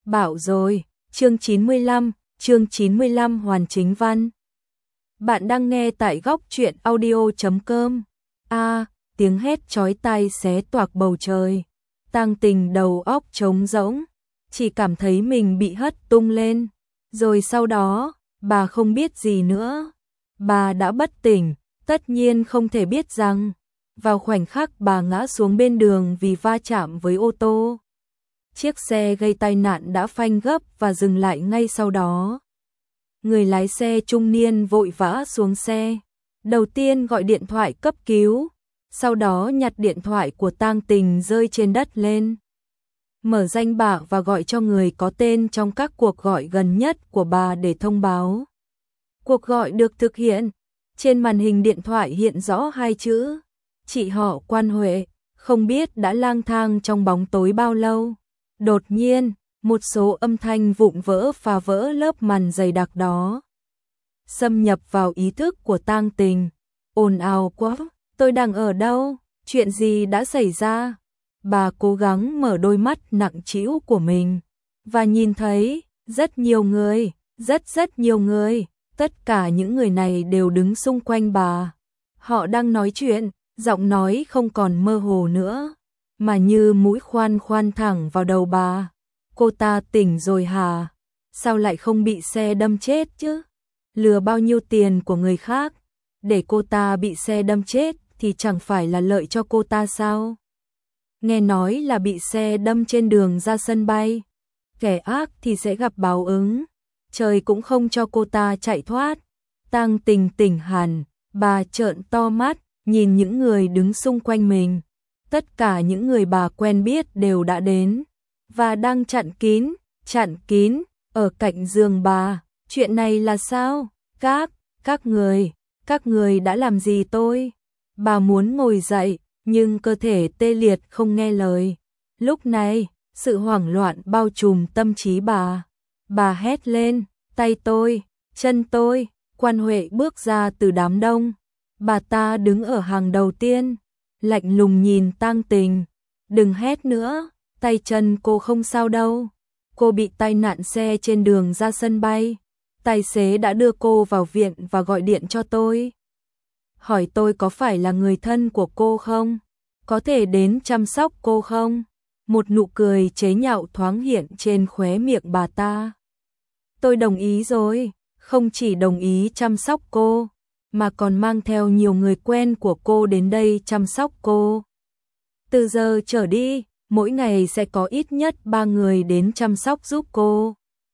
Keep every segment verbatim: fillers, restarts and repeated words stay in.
Bảo rồi, chương chín mươi lăm, chương chín mươi lăm hoàn chính văn. Bạn đang nghe tại góc truyện audio chấm com. A, tiếng hét chói tai xé toạc bầu trời. Tang Tình đầu óc trống rỗng, chỉ cảm thấy mình bị hất tung lên. Rồi sau đó, bà không biết gì nữa. Bà đã bất tỉnh, tất nhiên không thể biết rằng, vào khoảnh khắc bà ngã xuống bên đường vì va chạm với ô tô. Chiếc xe gây tai nạn đã phanh gấp và dừng lại ngay sau đó. Người lái xe trung niên vội vã xuống xe. Đầu tiên gọi điện thoại cấp cứu, sau đó nhặt điện thoại của Tang Tình rơi trên đất lên. Mở danh bạ và gọi cho người có tên trong các cuộc gọi gần nhất của bà để thông báo. Cuộc gọi được thực hiện. Trên màn hình điện thoại hiện rõ hai chữ: chị họ Quan Huệ, không biết đã lang thang trong bóng tối bao lâu. Đột nhiên, một số âm thanh vụn vỡ phá vỡ lớp màn dày đặc đó, xâm nhập vào ý thức của Tang Tình. Ồn ào quá, tôi đang ở đâu? Chuyện gì đã xảy ra? Bà cố gắng mở đôi mắt nặng trĩu của mình và nhìn thấy rất nhiều người, rất rất nhiều người. Tất cả những người này đều đứng xung quanh bà. Họ đang nói chuyện, giọng nói không còn mơ hồ nữa, mà như mũi khoan khoan thẳng vào đầu bà. Cô ta tỉnh rồi hả? Sao lại không bị xe đâm chết chứ? Lừa bao nhiêu tiền của người khác, để cô ta bị xe đâm chết thì chẳng phải là lợi cho cô ta sao? Nghe nói là bị xe đâm trên đường ra sân bay. Kẻ ác thì sẽ gặp báo ứng. Trời cũng không cho cô ta chạy thoát. Tang Tình tỉnh hẳn, bà trợn to mắt, nhìn những người đứng xung quanh mình. Tất cả những người bà quen biết đều đã đến và đang chặn kín, chặn kín ở cạnh giường bà. Chuyện này là sao? Các, các người, các người đã làm gì tôi? Bà muốn ngồi dậy, nhưng cơ thể tê liệt không nghe lời. Lúc này, sự hoảng loạn bao trùm tâm trí bà. Bà hét lên, tay tôi, chân tôi. Quan Huệ bước ra từ đám đông. Bà ta đứng ở hàng đầu tiên, lạnh lùng nhìn Tang Tình. Đừng hét nữa, tay chân cô không sao đâu. Cô bị tai nạn xe trên đường ra sân bay. Tài xế đã đưa cô vào viện và gọi điện cho tôi. Hỏi tôi có phải là người thân của cô không? Có thể đến chăm sóc cô không? Một nụ cười chế nhạo thoáng hiện trên khóe miệng bà ta. Tôi đồng ý rồi, không chỉ đồng ý chăm sóc cô, mà còn mang theo nhiều người quen của cô đến đây chăm sóc cô. Từ giờ trở đi, mỗi ngày sẽ có ít nhất ba người đến chăm sóc giúp cô.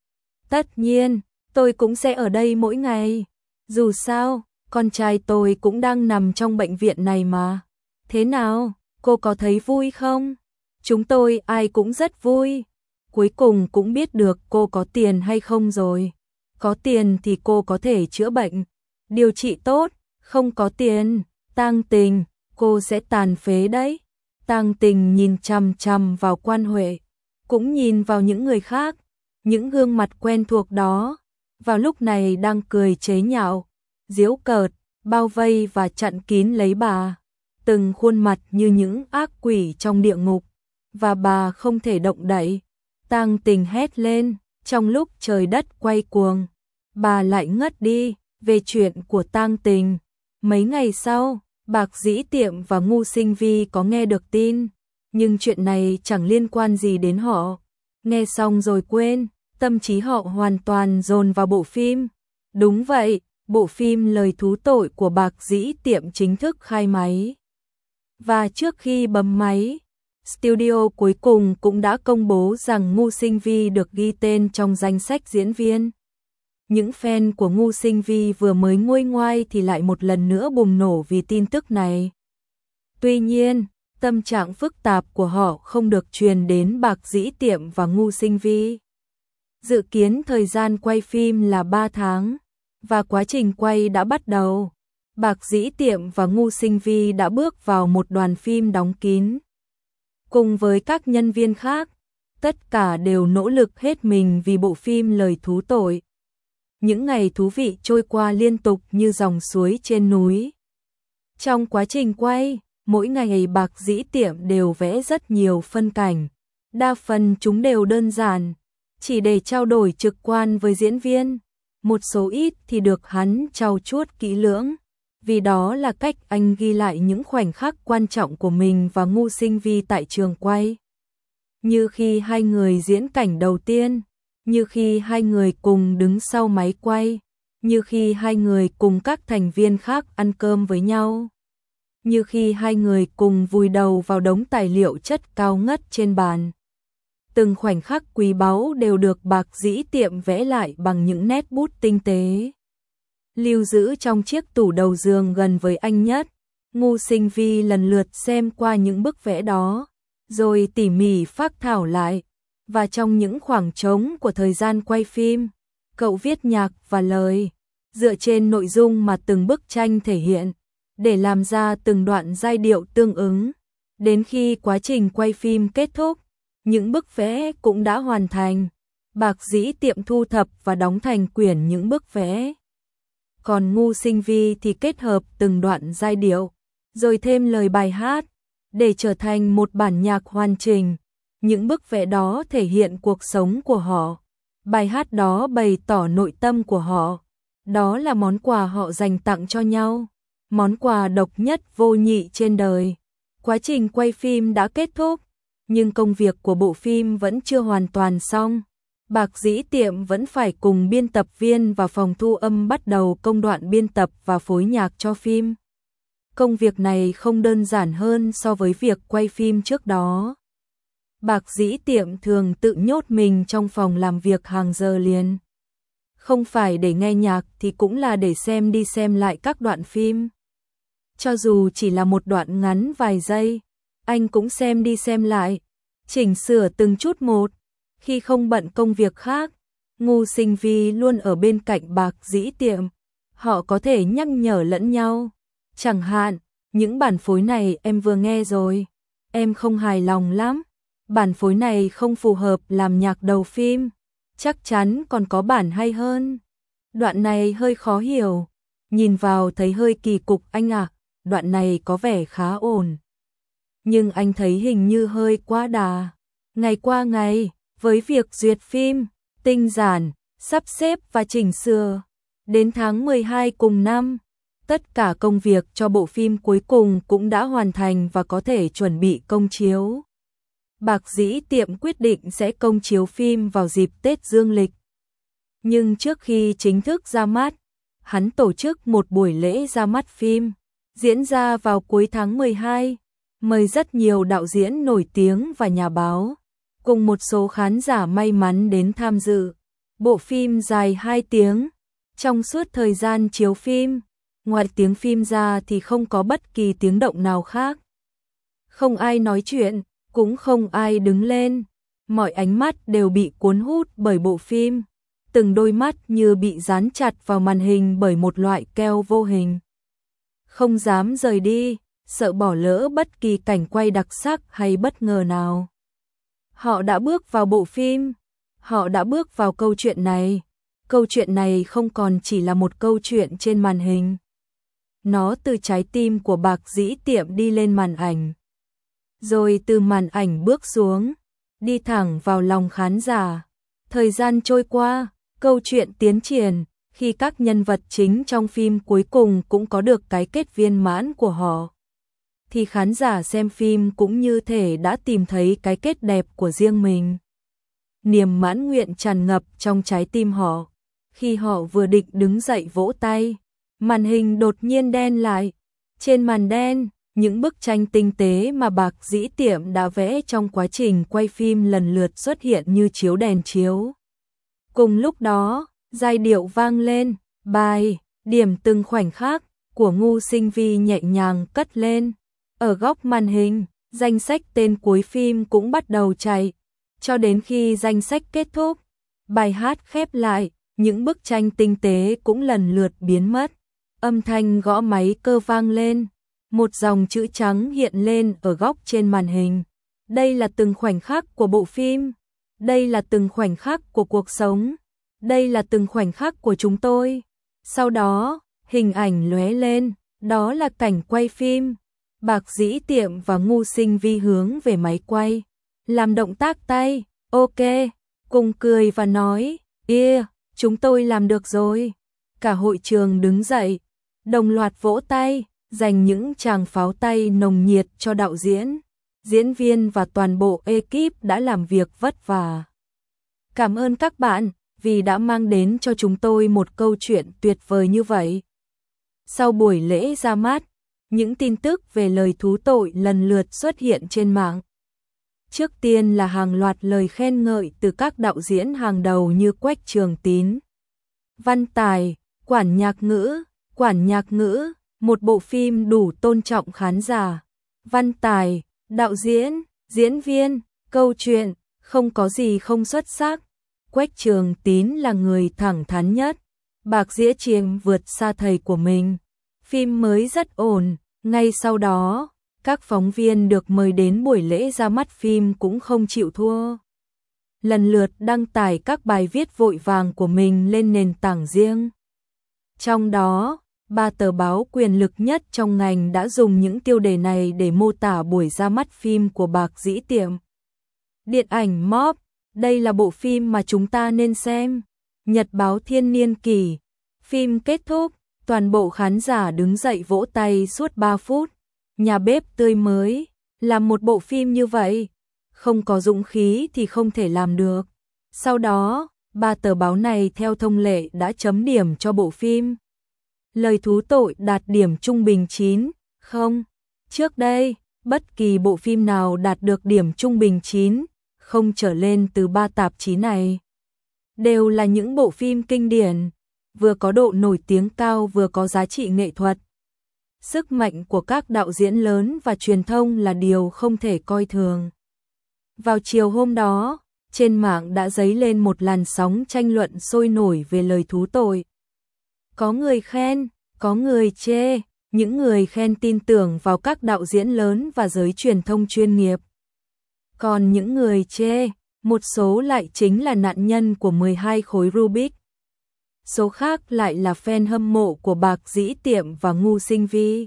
Tất nhiên, tôi cũng sẽ ở đây mỗi ngày. Dù sao, con trai tôi cũng đang nằm trong bệnh viện này mà. Thế nào, cô có thấy vui không? Chúng tôi ai cũng rất vui. Cuối cùng cũng biết được cô có tiền hay không rồi. Có tiền thì cô có thể chữa bệnh, điều trị tốt. Không có tiền, Tang Tình, cô sẽ tàn phế đấy. Tang Tình nhìn chằm chằm vào Quan Huệ, cũng nhìn vào những người khác, những gương mặt quen thuộc đó. Vào lúc này đang cười chế nhạo, giễu cợt, bao vây và chặn kín lấy bà. Từng khuôn mặt như những ác quỷ trong địa ngục, và bà không thể động đậy. Tang Tình hét lên, trong lúc trời đất quay cuồng, bà lại ngất đi. Về chuyện của Tang Tình, mấy ngày sau, Bạc Dĩ Tiệm và Ngu Sinh Vi có nghe được tin, nhưng chuyện này chẳng liên quan gì đến họ. Nghe xong rồi quên, tâm trí họ hoàn toàn dồn vào bộ phim. Đúng vậy, bộ phim Lời Thú Tội của Bạc Dĩ Tiệm chính thức khai máy. Và trước khi bấm máy, studio cuối cùng cũng đã công bố rằng Ngu Sinh Vi được ghi tên trong danh sách diễn viên. Những fan của Ngu Sinh Vi vừa mới nguôi ngoai thì lại một lần nữa bùng nổ vì tin tức này. Tuy nhiên, tâm trạng phức tạp của họ không được truyền đến Bạc Dĩ Tiệm và Ngu Sinh Vi. Dự kiến thời gian quay phim là ba tháng, và quá trình quay đã bắt đầu. Bạc Dĩ Tiệm và Ngu Sinh Vi đã bước vào một đoàn phim đóng kín. Cùng với các nhân viên khác, tất cả đều nỗ lực hết mình vì bộ phim Lời Thú Tội. Những ngày thú vị trôi qua liên tục như dòng suối trên núi. Trong quá trình quay, mỗi ngày Bạc Dĩ Tiệm đều vẽ rất nhiều phân cảnh. Đa phần chúng đều đơn giản, chỉ để trao đổi trực quan với diễn viên. Một số ít thì được hắn trau chuốt kỹ lưỡng, vì đó là cách anh ghi lại những khoảnh khắc quan trọng của mình và Ngô Sinh Vi tại trường quay. Như khi hai người diễn cảnh đầu tiên, như khi hai người cùng đứng sau máy quay, như khi hai người cùng các thành viên khác ăn cơm với nhau, như khi hai người cùng vùi đầu vào đống tài liệu chất cao ngất trên bàn. Từng khoảnh khắc quý báu đều được Bạc Dĩ Tiệm vẽ lại bằng những nét bút tinh tế, lưu giữ trong chiếc tủ đầu giường gần với anh nhất. Ngô Sinh Vi lần lượt xem qua những bức vẽ đó, rồi tỉ mỉ phác thảo lại, và trong những khoảng trống của thời gian quay phim, cậu viết nhạc và lời, dựa trên nội dung mà từng bức tranh thể hiện, để làm ra từng đoạn giai điệu tương ứng. Đến khi quá trình quay phim kết thúc, những bức vẽ cũng đã hoàn thành. Bạc Dĩ Tiệm thu thập và đóng thành quyển những bức vẽ. Còn Ngô Sinh Vi thì kết hợp từng đoạn giai điệu, rồi thêm lời bài hát, để trở thành một bản nhạc hoàn chỉnh. Những bức vẽ đó thể hiện cuộc sống của họ. Bài hát đó bày tỏ nội tâm của họ. Đó là món quà họ dành tặng cho nhau. Món quà độc nhất vô nhị trên đời. Quá trình quay phim đã kết thúc, nhưng công việc của bộ phim vẫn chưa hoàn toàn xong. Bạc Dĩ Tiệm vẫn phải cùng biên tập viên và phòng thu âm bắt đầu công đoạn biên tập và phối nhạc cho phim. Công việc này không đơn giản hơn so với việc quay phim trước đó. Bạc Dĩ Tiệm thường tự nhốt mình trong phòng làm việc hàng giờ liền. Không phải để nghe nhạc thì cũng là để xem đi xem lại các đoạn phim. Cho dù chỉ là một đoạn ngắn vài giây, anh cũng xem đi xem lại, chỉnh sửa từng chút một. Khi không bận công việc khác, Ngô Sinh Vi luôn ở bên cạnh Bạc Dĩ Tiệm. Họ có thể nhắc nhở lẫn nhau. Chẳng hạn, những bản phối này em vừa nghe rồi, em không hài lòng lắm. Bản phối này không phù hợp làm nhạc đầu phim, chắc chắn còn có bản hay hơn. Đoạn này hơi khó hiểu, nhìn vào thấy hơi kỳ cục anh ạ, đoạn này có vẻ khá ổn. Nhưng anh thấy hình như hơi quá đà. Ngày qua ngày, với việc duyệt phim, tinh giản, sắp xếp và chỉnh sửa, đến tháng mười hai cùng năm, tất cả công việc cho bộ phim cuối cùng cũng đã hoàn thành và có thể chuẩn bị công chiếu. Bạc Dĩ Tiệm quyết định sẽ công chiếu phim vào dịp Tết Dương lịch. Nhưng trước khi chính thức ra mắt, hắn tổ chức một buổi lễ ra mắt phim, diễn ra vào cuối tháng mười hai, mời rất nhiều đạo diễn nổi tiếng và nhà báo, cùng một số khán giả may mắn đến tham dự. Bộ phim dài hai tiếng, trong suốt thời gian chiếu phim, ngoài tiếng phim ra thì không có bất kỳ tiếng động nào khác. Không ai nói chuyện, cũng không ai đứng lên, mọi ánh mắt đều bị cuốn hút bởi bộ phim, từng đôi mắt như bị dán chặt vào màn hình bởi một loại keo vô hình. Không dám rời đi, sợ bỏ lỡ bất kỳ cảnh quay đặc sắc hay bất ngờ nào. Họ đã bước vào bộ phim, họ đã bước vào câu chuyện này. Câu chuyện này không còn chỉ là một câu chuyện trên màn hình. Nó từ trái tim của Bạc Dĩ Tiệm đi lên màn ảnh, rồi từ màn ảnh bước xuống, đi thẳng vào lòng khán giả. Thời gian trôi qua, câu chuyện tiến triển, khi các nhân vật chính trong phim cuối cùng cũng có được cái kết viên mãn của họ, thì khán giả xem phim cũng như thể đã tìm thấy cái kết đẹp của riêng mình. Niềm mãn nguyện tràn ngập trong trái tim họ. Khi họ vừa định đứng dậy vỗ tay, màn hình đột nhiên đen lại. Trên màn đen, những bức tranh tinh tế mà Bạc Dĩ Tiệm đã vẽ trong quá trình quay phim lần lượt xuất hiện như chiếu đèn chiếu. Cùng lúc đó, giai điệu vang lên, bài, điểm từng khoảnh khắc của Ngô Sinh Vi nhẹ nhàng cất lên. Ở góc màn hình, danh sách tên cuối phim cũng bắt đầu chạy. Cho đến khi danh sách kết thúc, bài hát khép lại, những bức tranh tinh tế cũng lần lượt biến mất. Âm thanh gõ máy cơ vang lên, một dòng chữ trắng hiện lên ở góc trên màn hình. Đây là từng khoảnh khắc của bộ phim, đây là từng khoảnh khắc của cuộc sống, đây là từng khoảnh khắc của chúng tôi. Sau đó, hình ảnh lóe lên, đó là cảnh quay phim. Bạc Dĩ Tiệm và Ngô Sinh Vi hướng về máy quay, làm động tác tay, ok, cùng cười và nói, yeah, chúng tôi làm được rồi. Cả hội trường đứng dậy, đồng loạt vỗ tay, dành những tràng pháo tay nồng nhiệt cho đạo diễn, diễn viên và toàn bộ ekip đã làm việc vất vả. Cảm ơn các bạn vì đã mang đến cho chúng tôi một câu chuyện tuyệt vời như vậy. Sau buổi lễ ra mắt, những tin tức về lời thú tội lần lượt xuất hiện trên mạng. Trước tiên là hàng loạt lời khen ngợi từ các đạo diễn hàng đầu như Quách Trường Tín, Văn Tài, Quản Nhạc Ngữ, Quản Nhạc Ngữ, một bộ phim đủ tôn trọng khán giả. Văn Tài, đạo diễn, diễn viên, câu chuyện, không có gì không xuất sắc. Quách Trường Tín là người thẳng thắn nhất. Bạc Dĩa Chiềm vượt xa thầy của mình. Phim mới rất ổn. Ngay sau đó, các phóng viên được mời đến buổi lễ ra mắt phim cũng không chịu thua. Lần lượt đăng tải các bài viết vội vàng của mình lên nền tảng riêng. Trong đó, ba tờ báo quyền lực nhất trong ngành đã dùng những tiêu đề này để mô tả buổi ra mắt phim của Bạc Dĩ Tiệm. Điện ảnh Mob, đây là bộ phim mà chúng ta nên xem. Nhật báo Thiên Niên Kỷ, phim kết thúc, toàn bộ khán giả đứng dậy vỗ tay suốt ba phút. Nhà bếp tươi mới, làm một bộ phim như vậy, không có dũng khí thì không thể làm được. Sau đó, ba tờ báo này theo thông lệ đã chấm điểm cho bộ phim. Lời thú tội đạt điểm trung bình chín, không. Trước đây, bất kỳ bộ phim nào đạt được điểm trung bình chín, không trở lên từ ba tạp chí này. Đều là những bộ phim kinh điển, vừa có độ nổi tiếng cao vừa có giá trị nghệ thuật. Sức mạnh của các đạo diễn lớn và truyền thông là điều không thể coi thường. Vào chiều hôm đó, trên mạng đã dấy lên một làn sóng tranh luận sôi nổi về lời thú tội. Có người khen, có người chê, những người khen tin tưởng vào các đạo diễn lớn và giới truyền thông chuyên nghiệp. Còn những người chê, một số lại chính là nạn nhân của mười hai khối Rubik. Số khác lại là fan hâm mộ của Bạc Dĩ Tiệm và Ngu Sinh Vi.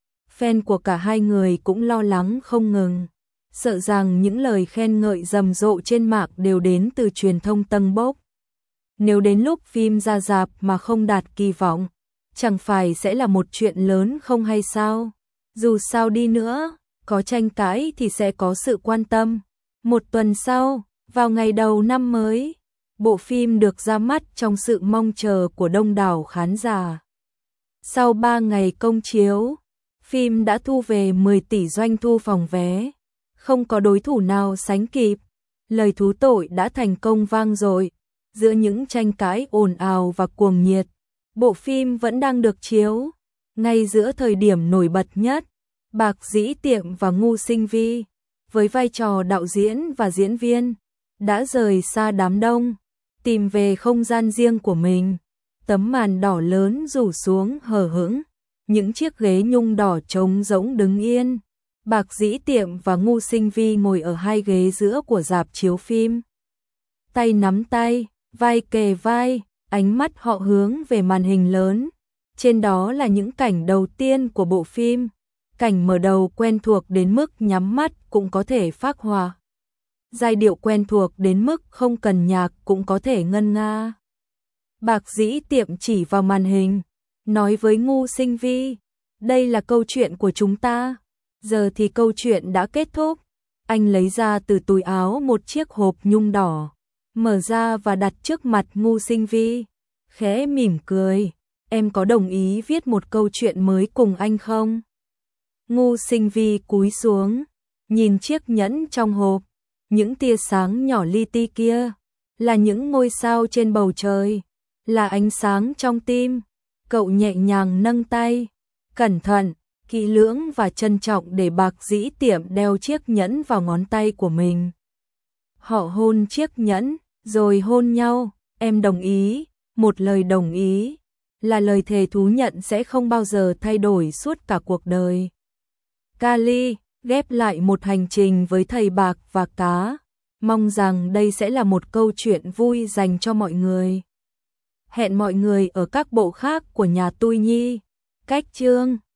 Fan của cả hai người cũng lo lắng không ngừng, sợ rằng những lời khen ngợi rầm rộ trên mạng đều đến từ truyền thông tâng bốc. Nếu đến lúc phim ra rạp mà không đạt kỳ vọng, chẳng phải sẽ là một chuyện lớn không hay sao? Dù sao đi nữa, có tranh cãi thì sẽ có sự quan tâm. Một tuần sau, vào ngày đầu năm mới, bộ phim được ra mắt trong sự mong chờ của đông đảo khán giả. Sau ba ngày công chiếu, phim đã thu về mười tỷ doanh thu phòng vé. Không có đối thủ nào sánh kịp. Lời thú tội đã thành công vang dội. Giữa những tranh cãi ồn ào và cuồng nhiệt, bộ phim vẫn đang được chiếu. Ngay giữa thời điểm nổi bật nhất, Bạc Dĩ Tiệm và Ngu Sinh Vi, với vai trò đạo diễn và diễn viên, đã rời xa đám đông, tìm về không gian riêng của mình. Tấm màn đỏ lớn rủ xuống hờ hững, những chiếc ghế nhung đỏ trống rỗng đứng yên. Bạc Dĩ Tiệm và Ngu Sinh Vi ngồi ở hai ghế giữa của rạp chiếu phim. Tay nắm tay, vai kề vai, ánh mắt họ hướng về màn hình lớn. Trên đó là những cảnh đầu tiên của bộ phim. Cảnh mở đầu quen thuộc đến mức nhắm mắt cũng có thể phác họa. Giai điệu quen thuộc đến mức không cần nhạc cũng có thể ngân nga. Bạc Dĩ Tiệm chỉ vào màn hình, nói với Ngu Sinh Vi, đây là câu chuyện của chúng ta. Giờ thì câu chuyện đã kết thúc. Anh lấy ra từ túi áo một chiếc hộp nhung đỏ, mở ra và đặt trước mặt Ngu Sinh Vi, khẽ mỉm cười. Em có đồng ý viết một câu chuyện mới cùng anh không? Ngu Sinh Vi cúi xuống, nhìn chiếc nhẫn trong hộp. Những tia sáng nhỏ li ti kia là những ngôi sao trên bầu trời, là ánh sáng trong tim. Cậu nhẹ nhàng nâng tay, cẩn thận, kỹ lưỡng và trân trọng để Bạc Dĩ Tiệm đeo chiếc nhẫn vào ngón tay của mình. Họ hôn chiếc nhẫn, rồi hôn nhau. Em đồng ý. Một lời đồng ý là lời thề thú nhận sẽ không bao giờ thay đổi suốt cả cuộc đời. Kali ghép lại một hành trình với thầy Bạc và cá. Mong rằng đây sẽ là một câu chuyện vui dành cho mọi người. Hẹn mọi người ở các bộ khác của nhà Tui Nhi. Cách chương